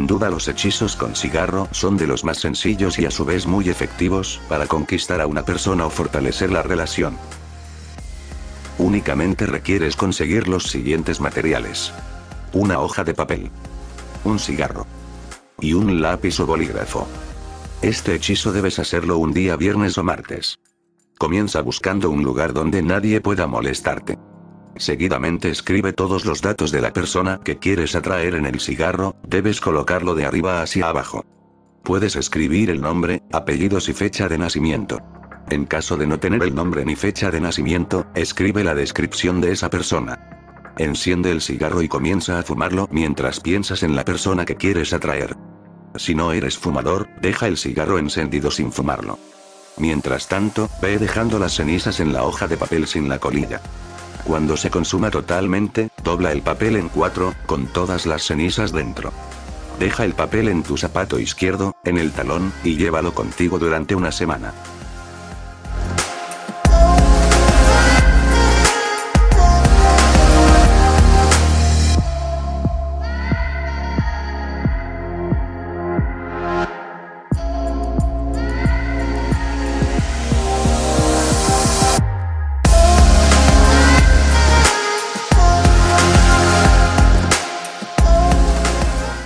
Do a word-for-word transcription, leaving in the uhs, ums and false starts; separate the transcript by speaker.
Speaker 1: duda los hechizos con cigarro son de los más sencillos y a su vez muy efectivos para conquistar a una persona o fortalecer la relación. Únicamente requieres conseguir los siguientes materiales: una hoja de papel, un cigarro y un lápiz o bolígrafo. Este hechizo debes hacerlo un día viernes o martes. Comienza buscando un lugar donde nadie pueda molestarte. Seguidamente escribe todos los datos de la persona que quieres atraer en el cigarro, debes colocarlo de arriba hacia abajo. Puedes escribir el nombre, apellidos y fecha de nacimiento. En caso de no tener el nombre ni fecha de nacimiento, escribe la descripción de esa persona. Enciende el cigarro y comienza a fumarlo mientras piensas en la persona que quieres atraer. Si no eres fumador, deja el cigarro encendido sin fumarlo. Mientras tanto, ve dejando las cenizas en la hoja de papel sin la colilla. Cuando se consuma totalmente, dobla el papel en cuatro, con todas las cenizas dentro. Deja el papel en tu zapato izquierdo, en el talón, y llévalo contigo durante una semana.